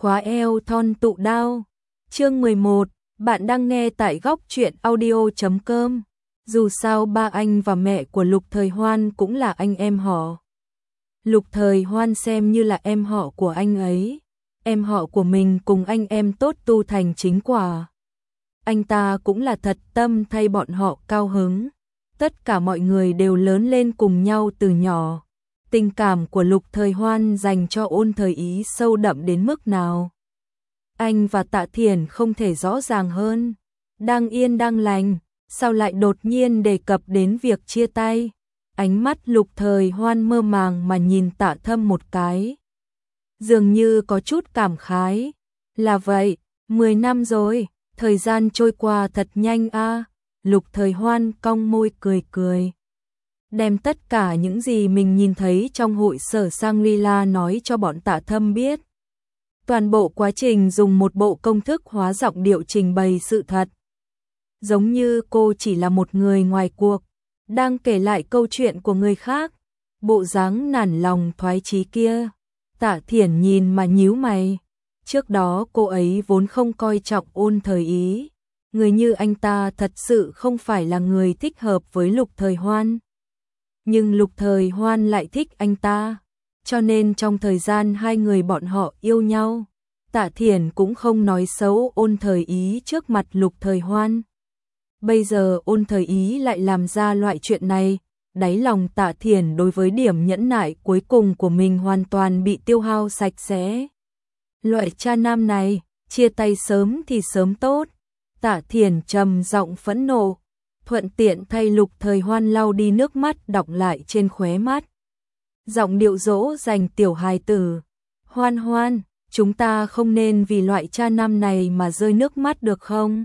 khóa eo thon tụ đao. Chương 11, bạn đang nghe tại góc truyện audio.com. Dù sao ba anh và mẹ của Lục Thời Hoan cũng là anh em họ. Lục Thời Hoan xem như là em họ của anh ấy. Em họ của mình cùng anh em tốt tu thành chính quả. Anh ta cũng là thật tâm thay bọn họ cao hứng. Tất cả mọi người đều lớn lên cùng nhau từ nhỏ. Tình cảm của Lục Thời Hoan dành cho Ôn Thời Ý sâu đậm đến mức nào. Anh và Tạ Thiển không thể rõ ràng hơn. Đang yên đang lành, sao lại đột nhiên đề cập đến việc chia tay. Ánh mắt Lục Thời Hoan mơ màng mà nhìn Tạ Thâm một cái. Dường như có chút cảm khái. Là vậy, 10 năm rồi, thời gian trôi qua thật nhanh a. Lục Thời Hoan cong môi cười cười. Đem tất cả những gì mình nhìn thấy trong hội sở Shangri-La nói cho bọn Tạ Thâm biết. Toàn bộ quá trình dùng một bộ công thức hóa giọng điệu trình bày sự thật. Giống như cô chỉ là một người ngoài cuộc, đang kể lại câu chuyện của người khác. Bộ dáng nản lòng thoái chí kia. Tạ Thiển nhìn mà nhíu mày. Trước đó cô ấy vốn không coi trọng Ôn Thời Ý. Người như anh ta thật sự không phải là người thích hợp với Lục Thời Hoan. Nhưng Lục Thời Hoan lại thích anh ta. Cho nên trong thời gian hai người bọn họ yêu nhau, Tạ Thiển cũng không nói xấu Ôn Thời Ý trước mặt Lục Thời Hoan. Bây giờ Ôn Thời Ý lại làm ra loại chuyện này, đáy lòng Tạ Thiển đối với điểm nhẫn nại cuối cùng của mình hoàn toàn bị tiêu hao sạch sẽ. Loại cha nam này, chia tay sớm thì sớm tốt. Tạ Thiển trầm giọng phẫn nộ, thuận tiện thay Lục Thời Hoan lau đi nước mắt đọng lại trên khóe mắt. Giọng điệu dỗ dành tiểu hài tử. Hoan Hoan, chúng ta không nên vì loại cha nam này mà rơi nước mắt được không?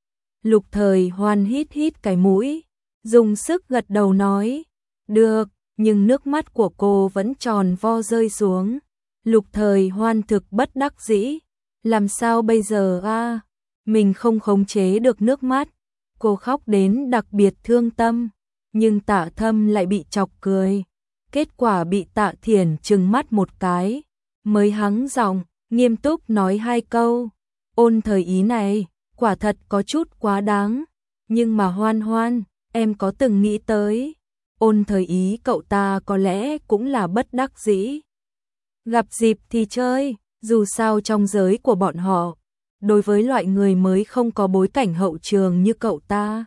Lục Thời Hoan hít hít cái mũi, dùng sức gật đầu nói. Được, nhưng nước mắt của cô vẫn tròn vo rơi xuống. Lục Thời Hoan thực bất đắc dĩ. Làm sao bây giờ a? Mình không khống chế được nước mắt. Cô khóc đến đặc biệt thương tâm. Nhưng Tạ Thâm lại bị chọc cười. Kết quả bị Tạ Thiển trừng mắt một cái. Mới hắng giọng, nghiêm túc nói hai câu. Ôn Thời Ý này, quả thật có chút quá đáng. Nhưng mà Hoan Hoan, em có từng nghĩ tới. Ôn Thời Ý cậu ta có lẽ cũng là bất đắc dĩ. Gặp dịp thì chơi, dù sao trong giới của bọn họ. Đối với loại người mới không có bối cảnh hậu trường như cậu ta,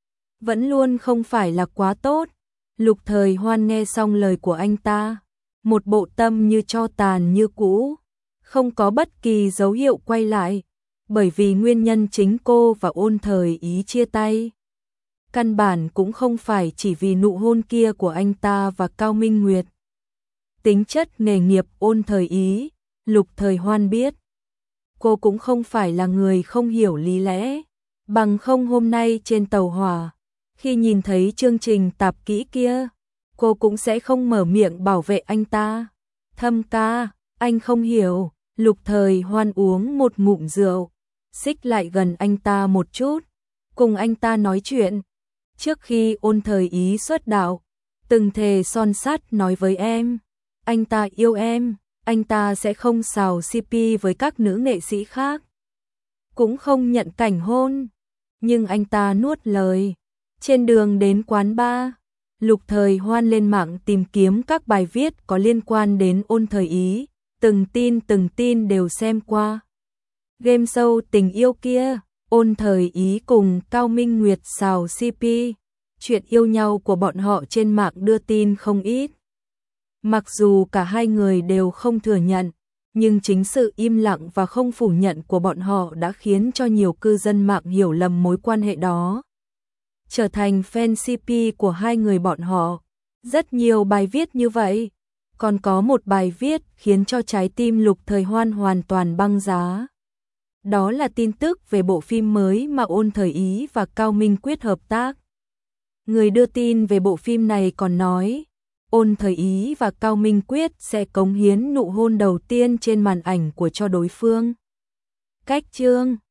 vẫn luôn không phải là quá tốt. Lục Thời Hoan nghe xong lời của anh ta, một bộ tâm như tro tàn như cũ, không có bất kỳ dấu hiệu quay lại, bởi vì nguyên nhân chính cô và Ôn Thời Ý chia tay. Căn bản cũng không phải chỉ vì nụ hôn kia của anh ta và Cao Minh Nguyệt. Tính chất nghề nghiệp Ôn Thời Ý, Lục Thời Hoan biết. Cô cũng không phải là người không hiểu lý lẽ, bằng không hôm nay trên tàu hỏa, khi nhìn thấy chương trình tạp kỹ kia, cô cũng sẽ không mở miệng bảo vệ anh ta. Thâm ca, anh không hiểu. Lục Thời Hoan uống một ngụm rượu, xích lại gần anh ta một chút, cùng anh ta nói chuyện. Trước khi Ôn Thời Ý xuất đạo, từng thề son sắt nói với em, anh ta yêu em. Anh ta sẽ không xào CP với các nữ nghệ sĩ khác, cũng không nhận cảnh hôn. Nhưng anh ta nuốt lời. Trên đường đến quán bar, Lục Thời Hoan lên mạng tìm kiếm các bài viết có liên quan đến Ôn Thời Ý, từng tin đều xem qua. Game show tình yêu kia, Ôn Thời Ý cùng Cao Minh Nguyệt xào CP, chuyện yêu nhau của bọn họ trên mạng đưa tin không ít. Mặc dù cả hai người đều không thừa nhận, nhưng chính sự im lặng và không phủ nhận của bọn họ đã khiến cho nhiều cư dân mạng hiểu lầm mối quan hệ đó, trở thành fan CP của hai người bọn họ. Rất nhiều bài viết như vậy. Còn có một bài viết khiến cho trái tim Lục Thời Hoan hoàn toàn băng giá. Đó là tin tức về bộ phim mới mà Ôn Thời Ý và Cao Minh Quyết hợp tác. Người đưa tin về bộ phim này còn nói, Ôn Thời Ý và Cao Minh Quyết sẽ cống hiến nụ hôn đầu tiên trên màn ảnh của cho đối phương. Cách chương